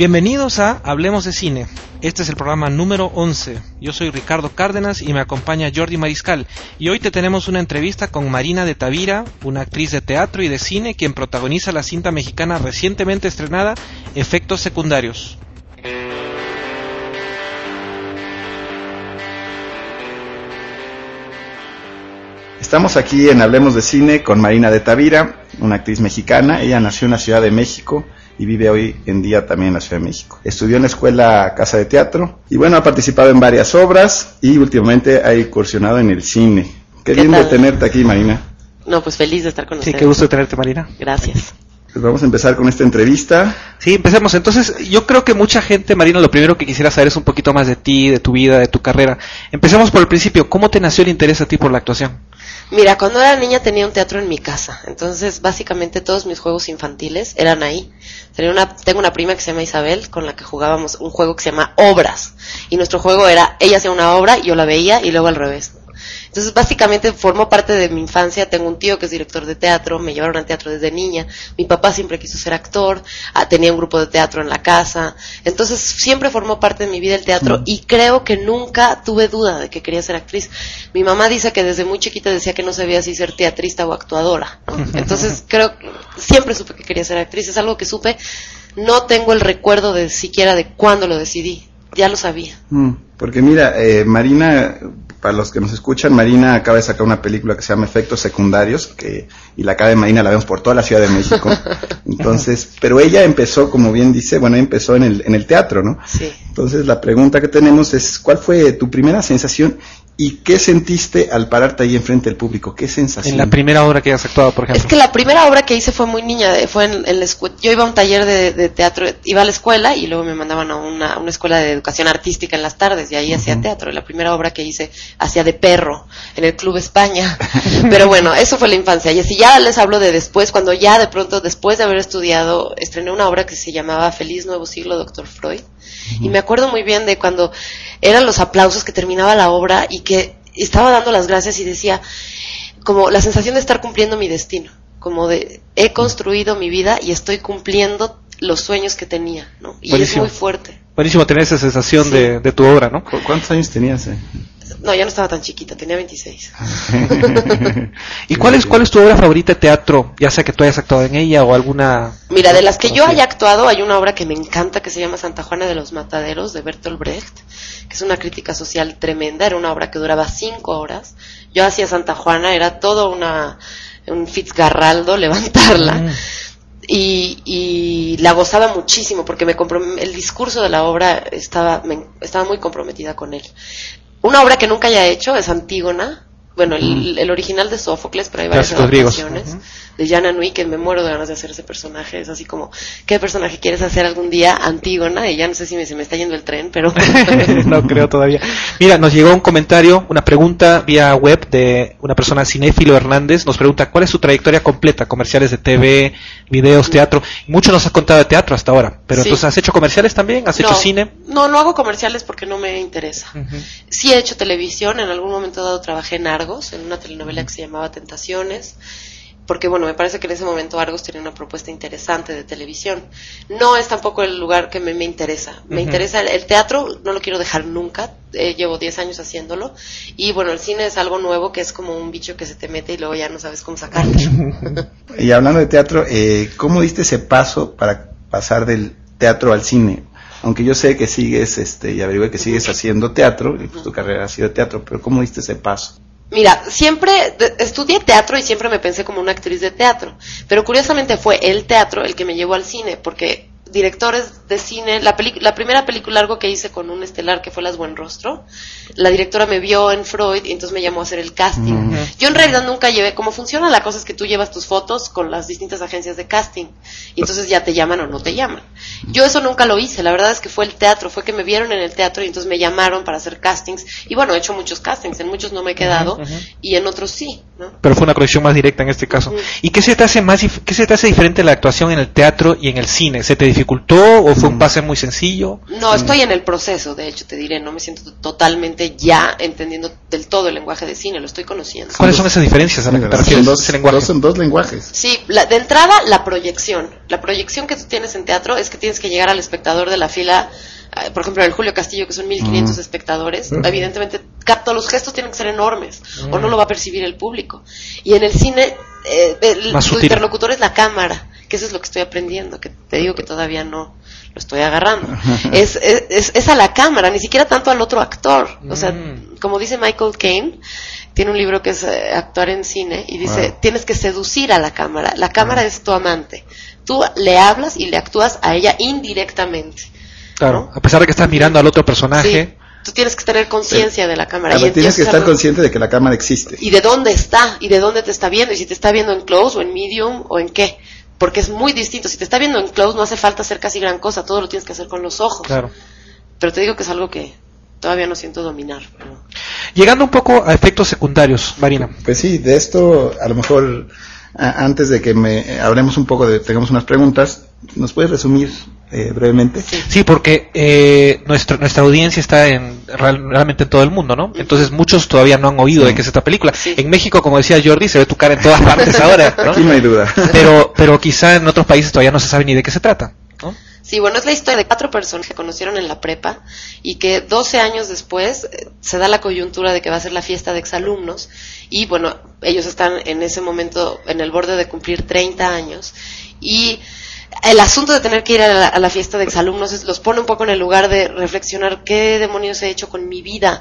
Bienvenidos a Hablemos de Cine. Este es el programa número 11. Yo soy Ricardo Cárdenas y me acompaña Jordi Mariscal. Y hoy te tenemos una entrevista con Marina de Tavira, una actriz de teatro y de cine quien protagoniza la cinta mexicana recientemente estrenada, Efectos Secundarios. Estamos aquí en Hablemos de Cine con Marina de Tavira, una actriz mexicana. Ella nació en la Ciudad de México y vive hoy en día también en la Ciudad de México. Estudió en la Escuela Casa de Teatro y bueno, ha participado en varias obras y últimamente ha incursionado en el cine. Qué lindo tenerte aquí, Marina. No, pues feliz de estar con ustedes. Sí, qué gusto tenerte, Marina. Gracias. Pues vamos a empezar con esta entrevista. Sí, empecemos. Entonces, yo creo que mucha gente, Marina, lo primero que quisiera saber es un poquito más de ti, de tu vida, de tu carrera. Empecemos por el principio. ¿Cómo te nació el interés a ti por la actuación? Mira, cuando era niña tenía un teatro en mi casa, entonces básicamente todos mis juegos infantiles eran ahí. Tengo una prima que se llama Isabel, con la que jugábamos un juego que se llama Obras, y nuestro juego era, ella hacía una obra, yo la veía, y luego al revés. Entonces básicamente formó parte de mi infancia. Tengo un tío que es director de teatro, me llevaron al teatro desde niña, mi papá siempre quiso ser actor, tenía un grupo de teatro en la casa, entonces siempre formó parte de mi vida el teatro y creo que nunca tuve duda de que quería ser actriz. Mi mamá dice que desde muy chiquita decía que no sabía si ser teatrista o actuadora, ¿no? Entonces siempre supe que quería ser actriz, es algo que supe, no tengo el recuerdo de siquiera de cuándo lo decidí, ya lo sabía. Porque mira, Marina, para los que nos escuchan, Marina acaba de sacar una película que se llama Efectos Secundarios, y la cara de Marina la vemos por toda la Ciudad de México. Entonces, pero ella empezó, como bien dice, empezó en el teatro, ¿no? Sí. Entonces, la pregunta que tenemos es, ¿cuál fue tu primera sensación y qué sentiste al pararte ahí enfrente del público? ¿Qué sensación? En la primera obra que has actuado, por ejemplo. Es que la primera obra que hice fue muy niña, fue en la escuela. Yo iba a un taller de teatro, iba a la escuela y luego me mandaban a una escuela de educación artística en las tardes y ahí hacía teatro. Y la primera obra que hice hacía de perro en el Club España. Pero bueno, eso fue la infancia. Y así ya les hablo de después, cuando ya de pronto, después de haber estudiado, estrené una obra que se llamaba Feliz Nuevo Siglo, Dr. Freud. Y me acuerdo muy bien de cuando eran los aplausos, que terminaba la obra y que estaba dando las gracias y decía, como la sensación de estar cumpliendo mi destino, como de he construido mi vida y estoy cumpliendo los sueños que tenía, ¿no? Y buenísimo. Es muy fuerte. Buenísimo tener esa sensación de tu obra, ¿no? ¿Cuántos años tenías? No, ya no estaba tan chiquita, tenía 26. ¿Y cuál es tu obra favorita de teatro? Ya sea que tú hayas actuado en ella o alguna... Mira, de las que yo haya actuado, hay una obra que me encanta que se llama Santa Juana de los Mataderos, de Bertolt Brecht, que es una crítica social tremenda. Era una obra que duraba 5 horas. Yo hacía Santa Juana, era todo un Fitzcarraldo levantarla. Y la gozaba muchísimo porque el discurso de la obra estaba muy comprometida con él. Una obra que nunca haya hecho es Antígona. Bueno, el original de Sófocles, pero hay varias adaptaciones de Jan Anouilh, que me muero de ganas de hacer ese personaje. Es así como, ¿qué personaje quieres hacer algún día? Antígona. Y ya no sé si se me está yendo el tren, pero... No creo todavía. Mira, nos llegó un comentario, una pregunta vía web de una persona, Cinéfilo Hernández. Nos pregunta, ¿cuál es su trayectoria completa? Comerciales de TV, videos, teatro. Mucho nos has contado de teatro hasta ahora, pero sí. Entonces, ¿has hecho comerciales también? ¿Has hecho cine? No hago comerciales porque no me interesa. Sí he hecho televisión, en algún momento dado trabajé en Argos, en una telenovela que se llamaba Tentaciones, porque bueno, me parece que en ese momento Argos tenía una propuesta interesante de televisión. No es tampoco el lugar que me interesa. Me interesa el teatro, no lo quiero dejar nunca, llevo 10 años haciéndolo, y bueno, el cine es algo nuevo que es como un bicho que se te mete y luego ya no sabes cómo sacarlo. Y hablando de teatro, ¿cómo diste ese paso para pasar del teatro al cine? Aunque yo sé que sigues, y averigüé que sigues haciendo teatro, y pues tu carrera ha sido teatro, pero ¿cómo diste ese paso? Mira, siempre estudié teatro y siempre me pensé como una actriz de teatro, pero curiosamente fue el teatro el que me llevó al cine, porque directores de cine, la primera película largo que hice con un estelar que fue Las Buenrostro, la directora me vio en Freud y entonces me llamó a hacer el casting. Yo en realidad nunca llevé, como funciona la cosa es que tú llevas tus fotos con las distintas agencias de casting y entonces ya te llaman o no te llaman. Yo eso nunca lo hice, la verdad es que fue el teatro, fue que me vieron en el teatro y entonces me llamaron para hacer castings y bueno, he hecho muchos castings, en muchos no me he quedado y en otros sí, ¿no? Pero fue una conexión más directa en este caso. ¿Y qué se te hace diferente la actuación en el teatro y en el cine? ¿Se te dificultó o ¿Fue un pase muy sencillo? No, estoy en el proceso, de hecho, te diré, no me siento totalmente ya entendiendo del todo el lenguaje de cine, lo estoy conociendo. ¿Cuáles son esas diferencias a las que te refieres? Son dos lenguajes. Sí, de entrada, la proyección. La proyección que tú tienes en teatro es que tienes que llegar al espectador de la fila, por ejemplo, en el Julio Castillo, que son 1500 espectadores, evidentemente todos los gestos tienen que ser enormes, o no lo va a percibir el público. Y en el cine, tu interlocutor es la cámara, que eso es lo que estoy aprendiendo, que te digo que todavía no lo estoy agarrando. Es a la cámara, ni siquiera tanto al otro actor. O sea, como dice Michael Caine, tiene un libro que es Actuar en Cine, y dice, tienes que seducir a la cámara. La cámara es tu amante. Tú le hablas y le actúas a ella indirectamente. Claro, ¿no? A pesar de que estás mirando al otro personaje. Sí, tú tienes que tener conciencia de la cámara. Y tienes que estar consciente de que la cámara existe. Y de dónde está, y de dónde te está viendo, y si te está viendo en close, o en medium, o en qué. Porque es muy distinto. Si te está viendo en close, no hace falta hacer casi gran cosa, todo lo tienes que hacer con los ojos. Claro. Pero te digo que es algo que todavía no siento dominar. Pero... Llegando un poco a efectos secundarios, Marina. Pues sí, de esto, a lo mejor, antes de que hablemos un poco, tengamos unas preguntas, ¿nos puedes resumir brevemente? Sí, porque nuestra audiencia está realmente en todo el mundo, ¿no? Entonces muchos todavía no han oído de qué es esta película. Sí. En México, como decía Jordi, se ve tu cara en todas partes ahora, ¿no? Aquí no hay duda. Pero quizá en otros países todavía no se sabe ni de qué se trata, ¿no? Sí, bueno, es la historia de 4 personas que conocieron en la prepa y que 12 años después se da la coyuntura de que va a ser la fiesta de exalumnos y bueno, ellos están en ese momento en el borde de cumplir 30 años y el asunto de tener que ir a la fiesta de exalumnos los pone un poco en el lugar de reflexionar qué demonios he hecho con mi vida.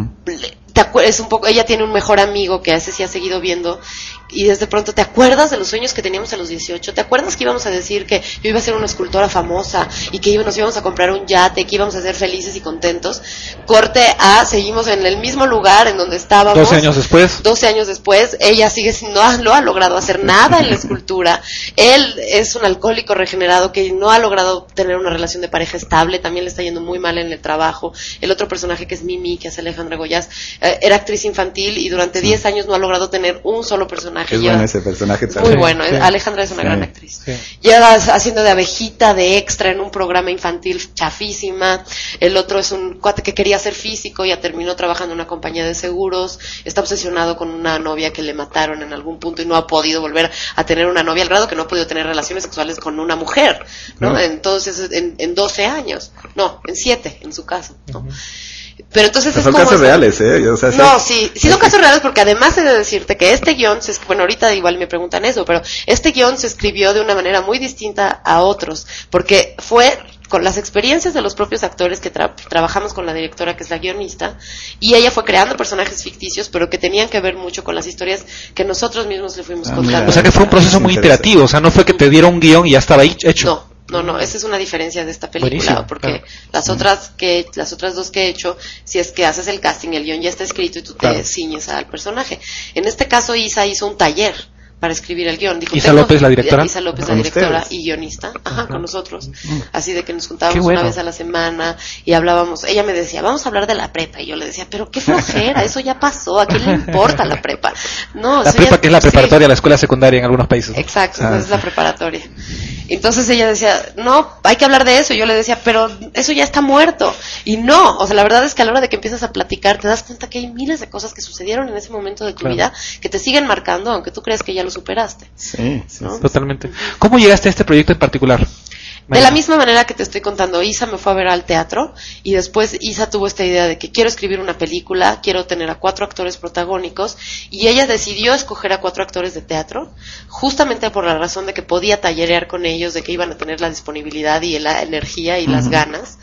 Es un poco, ella tiene un mejor amigo que a ese sí ha seguido viendo y desde pronto te acuerdas de los sueños que teníamos a los 18, te acuerdas que íbamos a decir que yo iba a ser una escultora famosa y que nos íbamos a comprar un yate, que íbamos a ser felices y contentos. Corte a, seguimos en el mismo lugar en donde estábamos 12 años después. 12 años después, ella sigue no ha logrado hacer nada en la escultura. Él es un alcohólico regenerado que no ha logrado tener una relación de pareja estable, también le está yendo muy mal en el trabajo. El otro personaje que es Mimi, que hace Alejandra Goyas, era actriz infantil y durante 10 años no ha logrado tener un solo personaje. Es bueno ese personaje también. Muy bueno, Alejandra es una gran actriz. Sí. Lleva haciendo de abejita, de extra en un programa infantil chafísima. El otro es un cuate que quería ser físico, ya terminó trabajando en una compañía de seguros, está obsesionado con una novia que le mataron en algún punto y no ha podido volver a tener una novia, al grado que no ha podido tener relaciones sexuales con una mujer, ¿no? Entonces, en 12 años, no, en 7, en su caso, ¿no? Pero entonces son casos reales, O sea, no, sí son casos reales porque además he de decirte que este guión, bueno, ahorita igual me preguntan eso, pero este guión se escribió de una manera muy distinta a otros, porque fue con las experiencias de los propios actores que trabajamos con la directora que es la guionista, y ella fue creando personajes ficticios, pero que tenían que ver mucho con las historias que nosotros mismos le fuimos contando. Mira, o sea que fue un proceso muy iterativo, o sea, no fue que te dieron un guión y ya estaba hecho. No, esa es una diferencia de esta película. Buenísimo, porque las otras dos que he hecho, si es que haces el casting, el guión ya está escrito y tú te ciñes al personaje. En este caso, Isa hizo un taller para escribir el guión. Dijo, Isa López, la directora. Isa López, la directora y guionista, con nosotros. Así de que nos juntábamos una vez a la semana y hablábamos. Ella me decía, vamos a hablar de la prepa. Y yo le decía, pero qué flojera, eso ya pasó. ¿A quién le importa la prepa? No, la prepa, que es la preparatoria, la escuela secundaria en algunos países, ¿no? Exacto, es la preparatoria. Entonces ella decía, no, hay que hablar de eso. Y yo le decía, pero eso ya está muerto. Y no, o sea, la verdad es que a la hora de que empiezas a platicar, te das cuenta que hay miles de cosas que sucedieron en ese momento de tu vida que te siguen marcando, aunque tú creas que ya lo superaste. Sí, ¿no? Totalmente. ¿Cómo llegaste a este proyecto en particular? De la misma manera que te estoy contando, Isa me fue a ver al teatro y después Isa tuvo esta idea de que quiero escribir una película, quiero tener a 4 actores protagónicos y ella decidió escoger a 4 actores de teatro justamente por la razón de que podía tallerear con ellos, de que iban a tener la disponibilidad y la energía y las ganas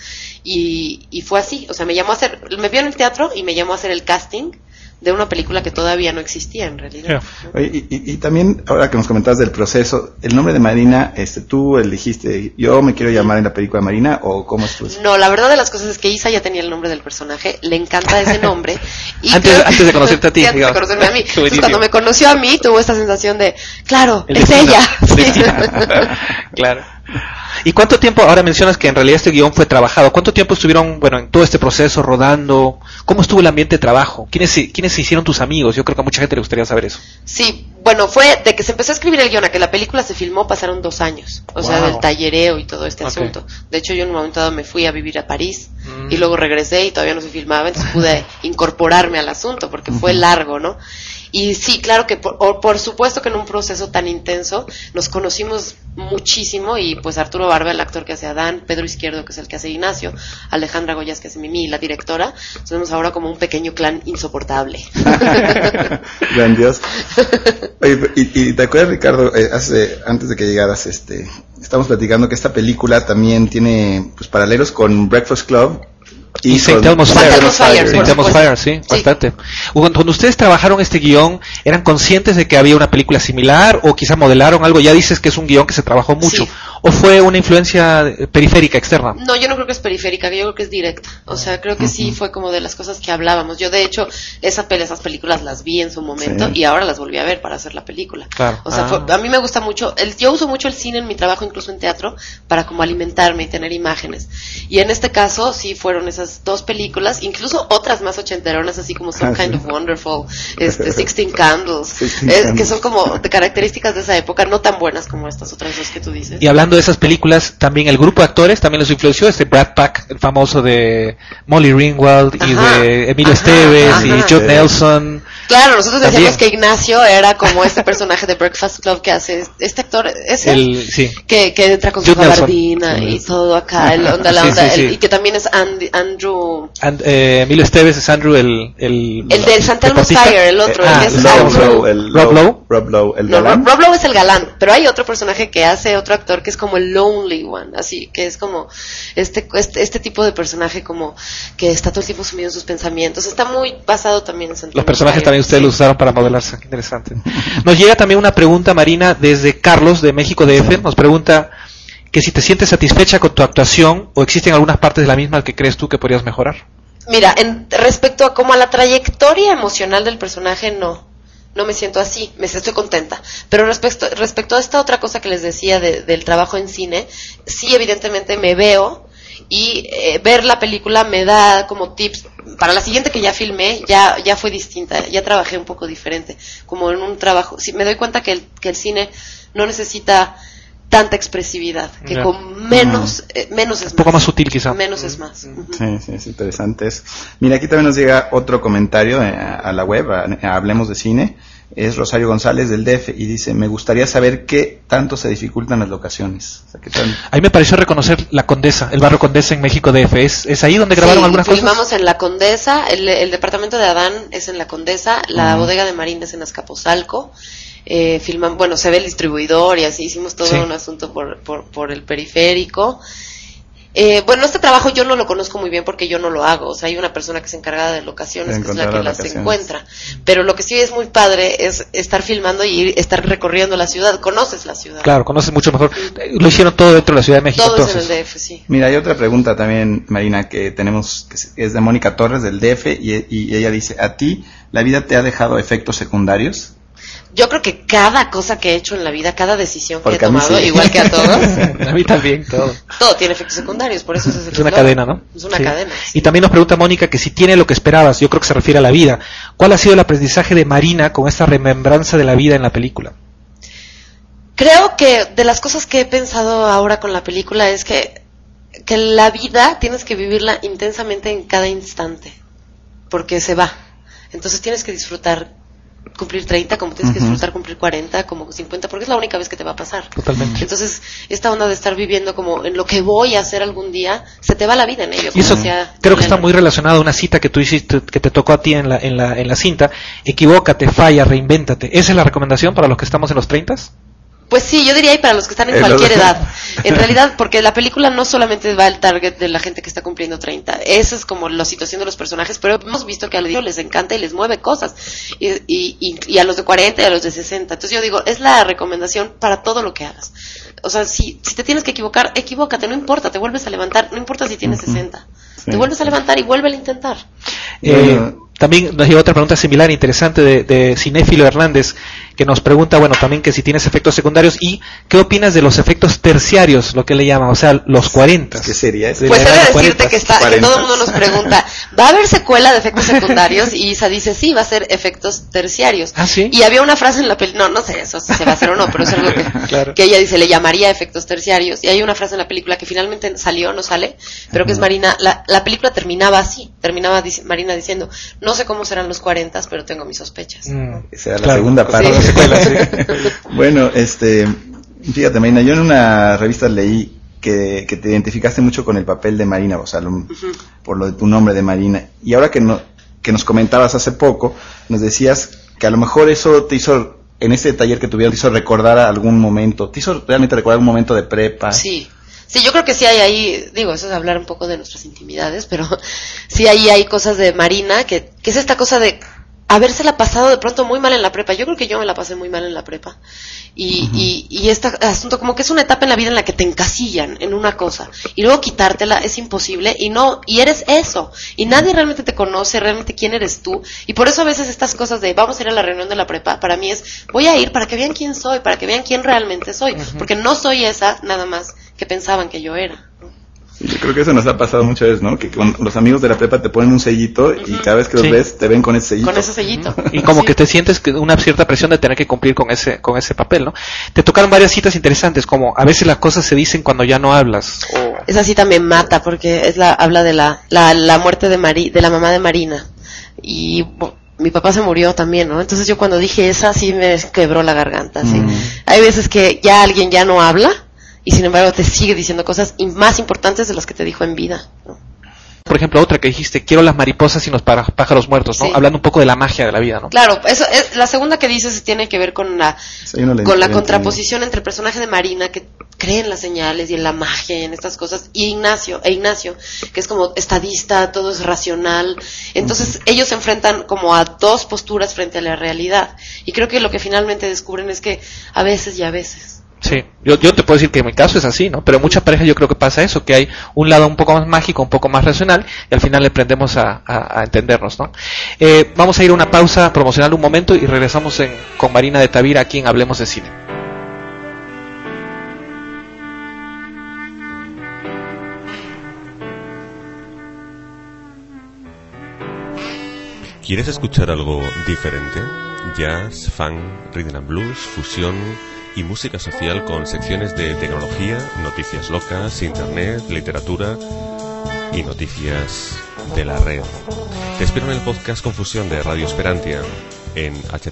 y fue así, o sea, me vio en el teatro y me llamó a hacer el casting de una película que todavía no existía en realidad. Oye, y también, ahora que nos comentabas del proceso, el nombre de Marina, tú elegiste, yo me quiero llamar en la película Marina, o cómo es tu... No, la verdad de las cosas es que Isa ya tenía el nombre del personaje, le encanta ese nombre. Y antes de conocerte a ti, antes de conocerme a mí. Entonces, cuando me conoció a mí, tuvo esta sensación de, claro, es destino. ella. Sí. Claro. ¿Y cuánto tiempo, ahora mencionas que en realidad este guión fue trabajado, cuánto tiempo estuvieron, bueno, en todo este proceso rodando? ¿Cómo estuvo el ambiente de trabajo? ¿Quiénes se hicieron tus amigos? Yo creo que a mucha gente le gustaría saber eso. Sí, bueno, fue de que se empezó a escribir el guión a que la película se filmó, pasaron 2 años. O sea, del tallereo y todo este asunto. De hecho, yo en un momento dado me fui a vivir a París y luego regresé y todavía no se filmaba, entonces pude incorporarme al asunto porque fue largo, ¿no? Y sí, claro que por supuesto que en un proceso tan intenso nos conocimos muchísimo y pues Arturo Barba, el actor que hace a Dan, Pedro Izquierdo, que es el que hace Ignacio, Alejandra Goyas, que hace Mimi, la directora, somos ahora como un pequeño clan insoportable. Gran Dios. Oye, y te acuerdas, Ricardo, antes de que llegaras, estamos platicando que esta película también tiene pues paralelos con Breakfast Club. Y St. Elmo's Fire, sí, sí, bastante. Cuando ustedes trabajaron este guión, ¿eran conscientes de que había una película similar o quizá modelaron algo? Ya dices que es un guión que se trabajó mucho. Sí. ¿O fue una influencia periférica, externa? No, yo no creo que es periférica, yo creo que es directa. O sea, creo que sí fue como de las cosas que hablábamos. Yo, de hecho, esas películas las vi en su momento y ahora las volví a ver para hacer la película. Claro. O sea, a mí me gusta mucho, yo uso mucho el cine en mi trabajo, incluso en teatro, para como alimentarme y tener imágenes. Y en este caso, sí fueron esas 2 películas, incluso otras más ochenteronas, así como Some Kind of Wonderful, 16 Candles, que son como de características de esa época, no tan buenas como estas otras 2 que tú dices. Y hablando de esas películas, también el grupo de actores también los influenció, Brad Pack, el famoso de Molly Ringwald, y de Emilio Esteves, y Judd Nelson. Claro, nosotros decíamos también que Ignacio era como este personaje de Breakfast Club que hace este actor, sí. que entra con Judd su gabardina y todo acá, y que también es Andrew. Emilio Esteves es Andrew, el del St. Elmo's Fire, el otro, que es Rob Lowe, el galán. Rob Lowe es el galán, pero hay otro personaje que hace otro actor que es como el lonely one, así, que es como este tipo de personaje como que está todo el tiempo sumido en sus pensamientos. Está muy basado también en St. Elmo's Los personajes Fire, también ustedes los usaron para modelarse, qué interesante. Nos llega también una pregunta, Marina, desde Carlos, de México DF, nos pregunta que si te sientes satisfecha con tu actuación o existen algunas partes de la misma que crees tú que podrías mejorar. Mira, respecto a como a la trayectoria emocional del personaje, no me siento así, estoy contenta. Pero respecto a esta otra cosa que les decía del trabajo en cine, sí, evidentemente me veo y ver la película me da como tips. Para la siguiente que ya filmé, ya fue distinta, ya trabajé un poco diferente, como en un trabajo. Sí, me doy cuenta que el cine no necesita tanta expresividad, que con menos es más. Un poco más sutil quizá. Menos es más. Sí, es interesante eso. Mira, aquí también nos llega otro comentario a la web, a Hablemos de Cine. Es Rosario González del DF y dice: me gustaría saber qué tanto se dificultan las locaciones. O sea, ¿qué tan... A mí me pareció reconocer la Condesa, el barrio Condesa en México DF. ¿Es ahí donde grabaron algunas cosas? Filmamos en la Condesa, el departamento de Adán es en la Condesa, la bodega de Marín es en Azcapotzalco. Bueno, se ve el distribuidor y así hicimos todo un asunto por el periférico. Bueno, este trabajo yo no lo conozco muy bien porque yo no lo hago, o sea, hay una persona que se encarga de locaciones, que es la que las encuentra, pero lo que sí es muy padre es estar filmando y estar recorriendo la ciudad, conoces la ciudad. Claro, conoces mucho mejor. Lo hicieron todo dentro de la Ciudad de México. Todo entonces. es en el DF, sí. Mira, hay otra pregunta también, Marina, que tenemos, que es de Mónica Torres del DF, y ella dice: ¿a ti la vida te ha dejado efectos secundarios? Yo creo que cada cosa que he hecho en la vida, cada decisión que he tomado, igual que a todos. A mí también, todo. Todo tiene efectos secundarios, por eso es una cadena, ¿no? Es una cadena. Sí. Y también nos pregunta Mónica que si tiene lo que esperabas, yo creo que se refiere a la vida. ¿Cuál ha sido el aprendizaje de Marina con esta remembranza de la vida en la película? Creo que de las cosas que he pensado ahora con la película es que la vida tienes que vivirla intensamente en cada instante, porque se va. Entonces tienes que disfrutar cumplir 30, como tienes que disfrutar cumplir 40, como 50, porque es la única vez que te va a pasar. Totalmente. Entonces, esta onda de estar viviendo como en lo que voy a hacer algún día, se te va la vida en ello. Y eso creo que está muy relacionado a una cita que tú hiciste, que te tocó a ti en la cinta: equivócate, falla, reinvéntate. ¿Esa es la recomendación para los que estamos en los 30s? Pues sí, yo diría y para los que están en cualquier edad. En realidad, porque la película no solamente va al target de la gente que está cumpliendo 30. Esa es como la situación de los personajes, pero hemos visto que a los niños les encanta y les mueve cosas. Y a los de 40 y a los de 60. Entonces yo digo, es la recomendación para todo lo que hagas. O sea, si te tienes que equivocar, equivócate, no importa, te vuelves a levantar, no importa si tienes 60. Sí. Te vuelves a levantar y vuelve a intentar. También nos llegó otra pregunta similar, interesante, de Cinéfilo Hernández, que nos pregunta, bueno, también que si tienes efectos secundarios y qué opinas de los efectos terciarios, lo que le llaman, o sea, los 40. ¿Qué sería eso? Pues he de decirte que todo el mundo nos pregunta, ¿va a haber secuela de efectos secundarios? Y Isa dice, sí, va a ser efectos terciarios. ¿Ah, sí? Y había una frase en la película, no sé eso si se va a hacer o no, pero es algo que, claro, que ella dice, le llamaría efectos terciarios. Y hay una frase en la película que finalmente salió, no sale, pero que es Marina, la película terminaba así, Marina diciendo, no sé cómo serán los 40, pero tengo mis sospechas. Esa era la segunda parte. Sí. Bueno, fíjate, Marina, yo en una revista leí que te identificaste mucho con el papel de Marina, o sea, por lo de tu nombre de Marina. Y ahora que nos comentabas hace poco, nos decías que a lo mejor eso te hizo, en ese taller que tuvieron, te hizo recordar algún momento, te hizo realmente recordar un momento de prepa. Sí, yo creo que sí hay ahí, digo, eso es hablar un poco de nuestras intimidades, pero sí ahí hay cosas de Marina, que es esta cosa de habérsela pasado de pronto muy mal en la prepa. Yo creo que yo me la pasé muy mal en la prepa. Y este asunto como que es una etapa en la vida en la que te encasillan en una cosa y luego quitártela es imposible y eres eso. Y nadie realmente te conoce, realmente quién eres tú. Y por eso a veces estas cosas de vamos a ir a la reunión de la prepa, para mí es voy a ir para que vean quién soy, para que vean quién realmente soy. Porque no soy esa nada más que pensaban que yo era. Sí, yo creo que eso nos ha pasado muchas veces, ¿no? Que con los amigos de la prepa te ponen un sellito y cada vez que los ves te ven con ese sellito. Con ese sellito. Y como que te sientes una cierta presión de tener que cumplir con ese papel, ¿no? Te tocaron varias citas interesantes, como a veces las cosas se dicen cuando ya no hablas. Esa cita me mata porque habla de la muerte de la mamá de Marina. Y mi papá se murió también, ¿no? Entonces yo cuando dije esa sí me quebró la garganta, sí. Hay veces que ya alguien ya no habla y sin embargo te sigue diciendo cosas más importantes de las que te dijo en vida, ¿no? Por ejemplo, otra que dijiste, quiero las mariposas y los pájaros muertos, ¿no? Sí. Hablando un poco de la magia de la vida, ¿no? Claro, eso es, la segunda que dices tiene que ver con la contraposición entre el personaje de Marina, que cree en las señales y en la magia y en estas cosas, y Ignacio, que es como estadista, todo es racional. Entonces ellos se enfrentan como a dos posturas frente a la realidad. Y creo que lo que finalmente descubren es que a veces y a veces. Sí, yo te puedo decir que en mi caso es así, ¿no? Pero en muchas parejas yo creo que pasa eso, que hay un lado un poco más mágico, un poco más racional, y al final le aprendemos a entendernos, ¿no? Vamos a ir a una pausa promocional un momento y regresamos con Marina de Tavira aquí en Hablemos de Cine. ¿Quieres escuchar algo diferente? Jazz, funk, rhythm and blues, fusión y música social con secciones de tecnología, noticias locas, internet, literatura y noticias de la red. Te espero en el podcast Confusión de Radio Esperantia en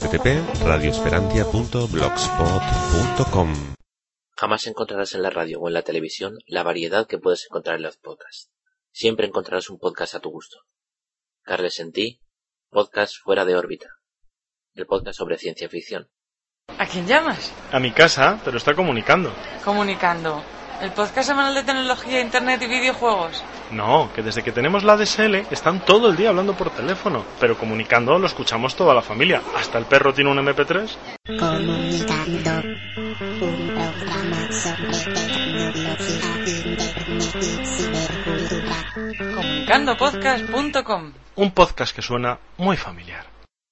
http://radioesperantia.blogspot.com. Jamás encontrarás en la radio o en la televisión la variedad que puedes encontrar en los podcasts. Siempre encontrarás un podcast a tu gusto. Carles en ti, podcast Fuera de órbita, el podcast sobre ciencia ficción. ¿A quién llamas? A mi casa, pero está comunicando. ¿Comunicando? ¿El podcast semanal de tecnología, internet y videojuegos? No, que desde que tenemos la DSL están todo el día hablando por teléfono, pero comunicando lo escuchamos toda la familia. ¿Hasta el perro tiene un MP3? Comunicando, un programa sobre tecnología, internet y cibercultura. Comunicandopodcast.com. Un podcast que suena muy familiar.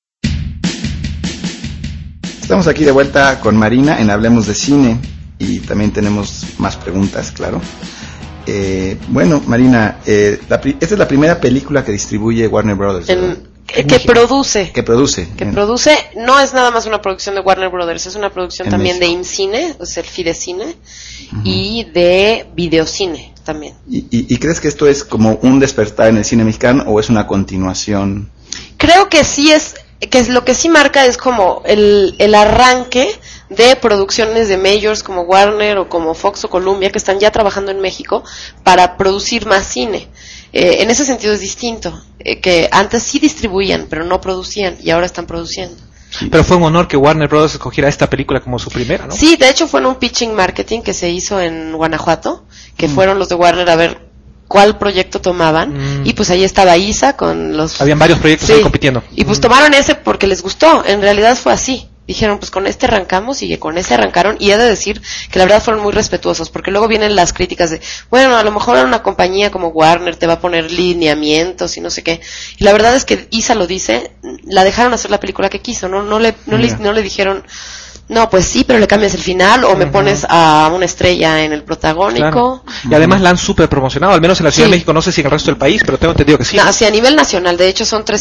Estamos aquí de vuelta con Marina en Hablemos de Cine y también tenemos más preguntas, claro. Bueno, Marina, esta es la primera película que distribuye Warner Brothers. Que produce. Que produce, no es nada más una producción de Warner Brothers, es una producción también de IMCINE, o sea, el Fidecine, y de Videocine también. ¿Y crees que esto es como un despertar en el cine mexicano o es una continuación? Creo que sí que lo que sí marca es como el arranque de producciones de majors como Warner o como Fox o Columbia que están ya trabajando en México para producir más cine. En ese sentido es distinto, que antes sí distribuían pero no producían y ahora están produciendo. Sí. Pero fue un honor que Warner Bros. Escogiera esta película como su primera, ¿no? Sí, de hecho fue en un pitching marketing que se hizo en Guanajuato, que fueron los de Warner a ver cuál proyecto tomaban, y pues ahí estaba Isa con los... Habían varios proyectos ahí compitiendo. Y pues tomaron ese porque les gustó, en realidad fue así. dijeron, pues con este arrancamos, y con ese arrancaron, y he de decir que la verdad fueron muy respetuosos, porque luego vienen las críticas de, bueno, a lo mejor una compañía como Warner te va a poner lineamientos y no sé qué, y la verdad es que Isa lo dice, la dejaron hacer la película que quiso, no le dijeron, no, pues sí, pero le cambias el final, o me pones a una estrella en el protagónico. Claro. Y además la han súper promocionado, al menos en la Ciudad de México, no sé si en el resto del país, pero tengo entendido que sí. No, sí, a nivel nacional, de hecho son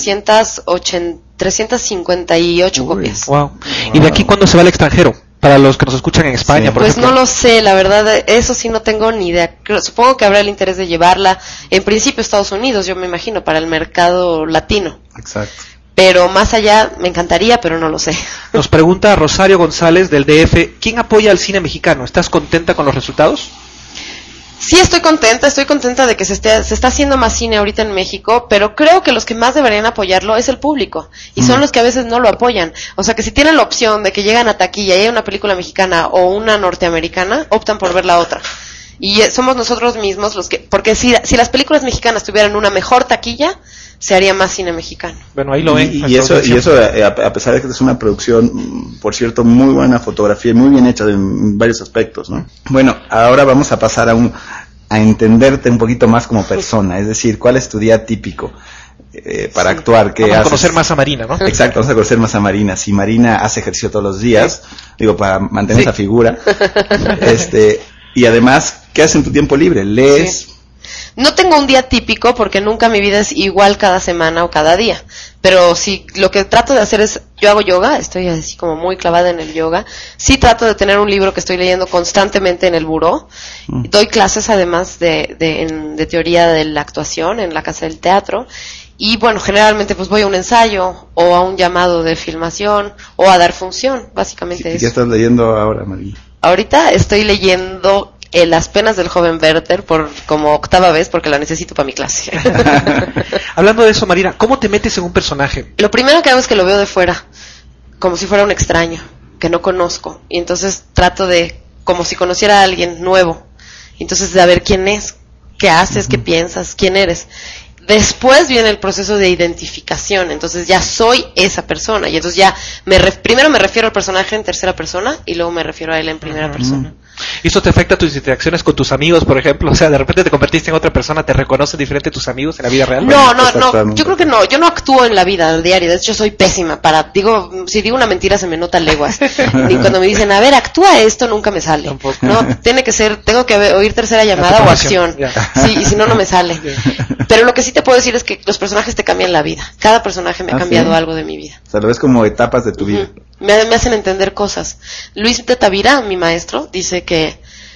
358 copias. Wow. ¿Y de aquí cuándo se va al extranjero? Para los que nos escuchan en España, por ejemplo. Pues no lo sé, la verdad, eso sí no tengo ni idea. Supongo que habrá el interés de llevarla, en principio Estados Unidos, yo me imagino, para el mercado latino. Exacto. Pero más allá, me encantaría, pero no lo sé. Nos pregunta Rosario González del DF, ¿quién apoya al cine mexicano? ¿Estás contenta con los resultados? Sí, estoy contenta de que se está haciendo más cine ahorita en México, pero creo que los que más deberían apoyarlo es el público, y son los que a veces no lo apoyan. O sea, que si tienen la opción de que llegan a taquilla y hay una película mexicana o una norteamericana, optan por ver la otra. Y somos nosotros mismos los que, porque si las películas mexicanas tuvieran una mejor taquilla, se haría más cine mexicano. Bueno, ahí lo ven. Y eso, a pesar de que es una producción, por cierto, muy buena fotografía, muy bien hecha en varios aspectos, ¿no? Bueno, ahora vamos a pasar a entenderte un poquito más como persona, es decir, ¿cuál es tu día típico para actuar? ¿Qué vamos haces? A conocer más a Marina, ¿no? Exacto, vamos a conocer más a Marina. Si Marina hace ejercicio todos los días, digo, para mantener esa figura, y además, ¿qué haces en tu tiempo libre? ¿Lees? Sí. No tengo un día típico porque nunca mi vida es igual cada semana o cada día, pero sí, lo que trato de hacer es, yo hago yoga, estoy así como muy clavada en el yoga, sí trato de tener un libro que estoy leyendo constantemente en el buró, doy clases además de teoría de la actuación en la Casa del Teatro, y bueno, generalmente pues voy a un ensayo o a un llamado de filmación o a dar función, básicamente eso. ¿Qué estás leyendo ahora, María? Ahorita estoy leyendo Las penas del joven Werther por como 8ª vez porque la necesito para mi clase. Hablando de eso, Marina, ¿cómo te metes en un personaje? Lo primero que hago es que lo veo de fuera, como si fuera un extraño, que no conozco. Y entonces trato de, como si conociera a alguien nuevo. Y entonces de a ver quién es, qué haces, qué piensas, quién eres. Después viene el proceso de identificación, entonces ya soy esa persona. Y entonces ya, primero me refiero al personaje en tercera persona y luego me refiero a él en primera persona. ¿Y esto te afecta a tus interacciones con tus amigos, por ejemplo? O sea, de repente te convertiste en otra persona, ¿te reconocen diferente tus amigos en la vida real? No, yo creo que no, yo no actúo en la vida diaria, de hecho soy pésima si digo una mentira se me nota leguas. Y cuando me dicen, a ver, actúa esto, nunca me sale. Tampoco. No, tengo que oír tercera llamada o acción. Sí, y si no, no me sale. Pero lo que sí te puedo decir es que los personajes te cambian la vida. Cada personaje me ha cambiado algo de mi vida. O sea, lo ves como etapas de tu vida. Me hacen entender cosas. Luis de Tavira, mi maestro, dice que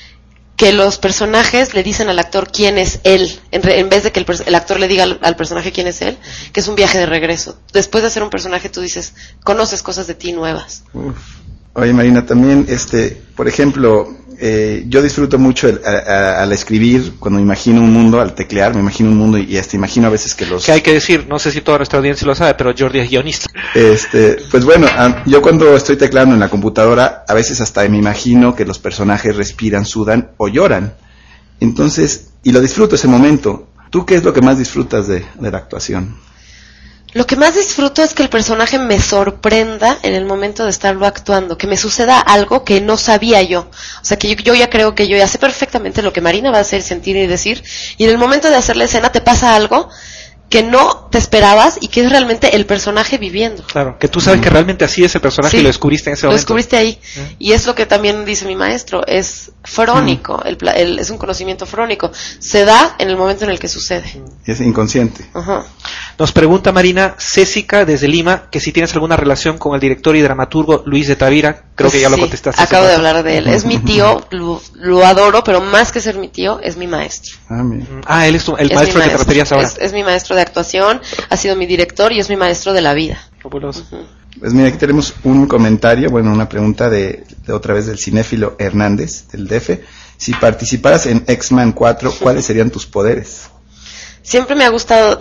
los personajes le dicen al actor quién es él, en vez de que el actor le diga al personaje quién es él, que es un viaje de regreso. Después de hacer un personaje, tú dices, conoces cosas de ti nuevas. Oye, Marina, también, por ejemplo, yo disfruto mucho al escribir, cuando me imagino un mundo, al teclear, me imagino un mundo y hasta imagino a veces que Que hay que decir, no sé si toda nuestra audiencia lo sabe, pero Jordi es guionista. Pues bueno, yo cuando estoy teclando en la computadora, a veces hasta me imagino que los personajes respiran, sudan o lloran. Entonces, y lo disfruto ese momento. ¿Tú qué es lo que más disfrutas de la actuación? Lo que más disfruto es que el personaje me sorprenda en el momento de estarlo actuando, que me suceda algo que no sabía yo. O sea, que yo ya creo que yo ya sé perfectamente lo que Marina va a hacer, sentir y decir, y en el momento de hacer la escena te pasa algo que no te esperabas y que es realmente el personaje viviendo. Claro, que tú sabes que realmente así es el personaje y lo descubriste en ese momento. Lo descubriste ahí. Y es lo que también dice mi maestro, es frónico, es un conocimiento frónico. Se da en el momento en el que sucede. Es inconsciente. Nos pregunta Marina Césica desde Lima que si tienes alguna relación con el director y dramaturgo Luis de Tavira. Creo que ya lo contestaste. Acabo de hablar de él. Es mi tío, lo adoro, pero más que ser mi tío, es mi maestro. Él es el maestro al que te referías ahora. Es mi maestro de actuación, ha sido mi director y es mi maestro de la vida. Fabuloso. Pues mira, aquí tenemos un comentario, una pregunta de otra vez del cinéfilo Hernández, del DF. Si participaras en X-Men 4, ¿cuáles serían tus poderes? Siempre me ha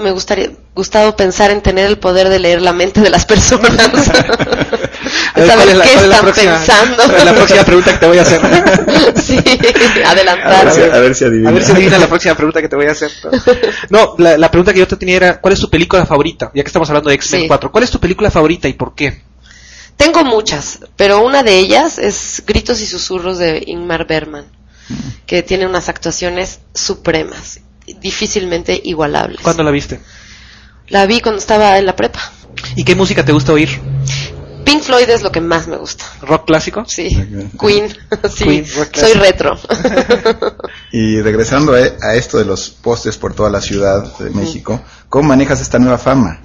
gustado pensar en tener el poder de leer la mente de las personas. Saber qué están pensando. La próxima pregunta que te voy a hacer. Sí, adelantar. A ver si adivina. A ver si adivina la próxima pregunta que te voy a hacer. No, la pregunta que yo te tenía era, ¿cuál es tu película favorita? Ya que estamos hablando de X-Men 4. ¿Cuál es tu película favorita y por qué? Tengo muchas, pero una de ellas es Gritos y Susurros de Ingmar Bergman, que tiene unas actuaciones supremas, difícilmente igualables. ¿Cuándo la viste? La vi cuando estaba en la prepa. ¿Y qué música te gusta oír? Pink Floyd es lo que más me gusta. ¿Rock clásico? Sí. Queen. Sí. Queen, rock clásico. Soy retro. Y regresando a esto de los pósters por toda la ciudad de México, ¿cómo manejas esta nueva fama?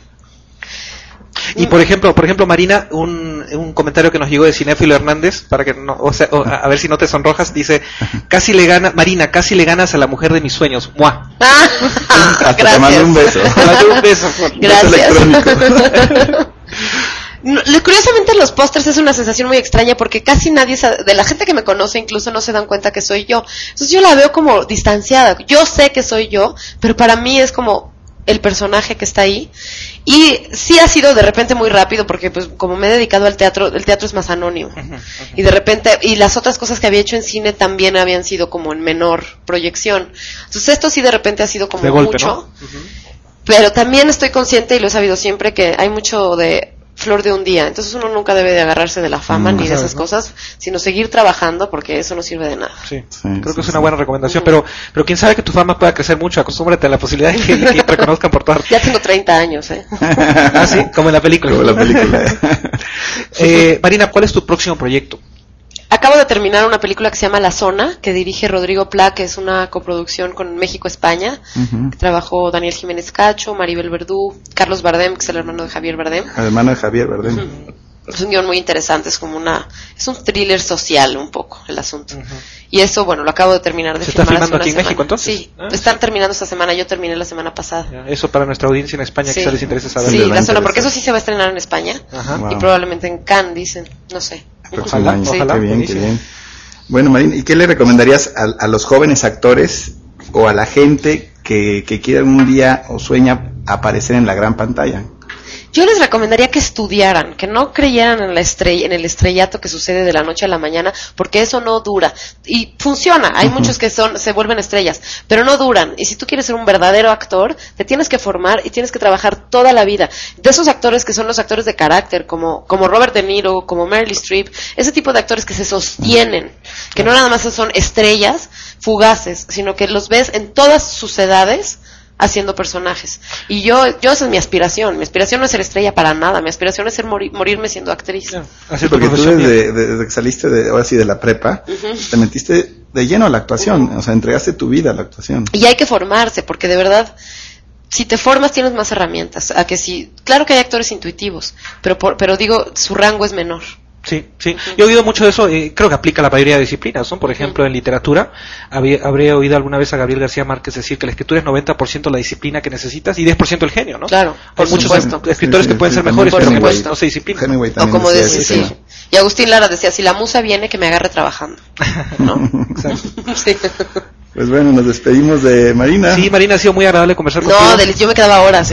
Y por ejemplo, Marina, un comentario que nos llegó de Cinéfilo Hernández, para que no, a ver si no te sonrojas, dice, Marina, casi le ganas a la mujer de mis sueños. ¡Mua! Hasta Gracias. te mando un beso. Te mando un beso. Gracias. Electrónico. Curiosamente los pósters es una sensación muy extraña porque casi nadie de la gente que me conoce incluso no se dan cuenta que soy yo. Entonces yo la veo como distanciada. Yo sé que soy yo, pero para mí es como el personaje que está ahí. Y sí ha sido de repente muy rápido porque pues como me he dedicado al teatro, el teatro es más anónimo. Y de repente, y las otras cosas que había hecho en cine también habían sido como en menor proyección. Entonces esto sí de repente ha sido como de golpe, mucho. ¿no? Pero también estoy consciente y lo he sabido siempre que hay mucho de flor de un día, entonces uno nunca debe de agarrarse de la fama ni de esas cosas, sino seguir trabajando porque eso no sirve de nada. Sí, creo que es una buena recomendación, pero quién sabe que tu fama pueda crecer mucho, acostúmbrate a la posibilidad de que te reconozcan por todas. Ya tengo 30 años, Ah, sí, como en la película. Como en la película. Marina, ¿cuál es tu próximo proyecto? Acabo de terminar una película que se llama La Zona, que dirige Rodrigo Pla, que es una coproducción con México-España, que trabajó Daniel Jiménez Cacho, Maribel Verdú, Carlos Bardem, que es el hermano de Javier Bardem. El hermano de Javier Bardem. Es un guión muy interesante, es un thriller social un poco el asunto. Y eso, bueno, lo acabo de terminar de filmar. ¿Se está filmando aquí en México entonces? Sí, están terminando esta semana, yo terminé la semana pasada. Eso para nuestra audiencia en España, Sí. quizá les interesa saber. Sí, La Zona, porque eso sí se va a estrenar en España. Ajá. Wow. Y probablemente en Cannes, dicen, no sé. Próximo año. ojalá. Qué bien, qué Buenísimo. bien. Bueno, Marina, ¿y qué le recomendarías a los jóvenes actores o a la gente que quiera algún día o sueña aparecer en la gran pantalla? Yo les recomendaría que estudiaran, que no creyeran en en el estrellato que sucede de la noche a la mañana, porque eso no dura. Y funciona, hay muchos que se vuelven estrellas, pero no duran. Y si tú quieres ser un verdadero actor, te tienes que formar y tienes que trabajar toda la vida. De esos actores que son los actores de carácter, como Robert De Niro, como Meryl Streep, ese tipo de actores que se sostienen, que no nada más son estrellas fugaces, sino que los ves en todas sus edades haciendo personajes. Y yo esa es mi aspiración. Mi aspiración no es ser estrella para nada. Mi aspiración es morirme siendo actriz. Sí, porque tú desde que saliste ahora sí de la prepa, te metiste de lleno a la actuación, o sea, entregaste tu vida a la actuación. Y hay que formarse, porque de verdad, si te formas tienes más herramientas. Claro que hay actores intuitivos, pero digo, su rango es menor. Sí. Yo he oído mucho de eso, creo que aplica a la mayoría de disciplinas, ¿no? Por ejemplo, en literatura, habré oído alguna vez a Gabriel García Márquez decir que la escritura es 90% la disciplina que necesitas y 10% el genio, ¿no? Claro, Hay muchos supuesto. escritores que pueden ser mejores, pero no se disciplinan. Hemingway O también como decía decir, eso. sí. Y Agustín Lara decía, si la musa viene, que me agarre trabajando. ¿No? Exacto. Sí. Pues bueno, nos despedimos de Marina. Sí, Marina, ha sido muy agradable conversar contigo. No, yo me quedaba horas,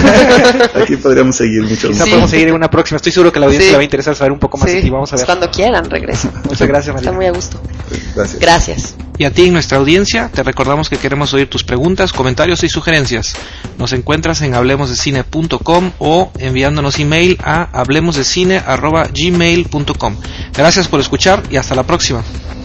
Aquí podríamos seguir mucho Quizá más. podemos seguir en una próxima. Estoy seguro que a la audiencia Sí. le va a interesar saber un poco más de ti. Vamos a ver. Cuando quieran, regreso. Muchas gracias, Marina. Está muy a gusto. Gracias. Gracias. Y a ti, en nuestra audiencia, te recordamos que queremos oír tus preguntas, comentarios y sugerencias. Nos encuentras en hablemosdecine.com o enviándonos email a hablemosdecine@gmail.com. Gracias por escuchar y hasta la próxima.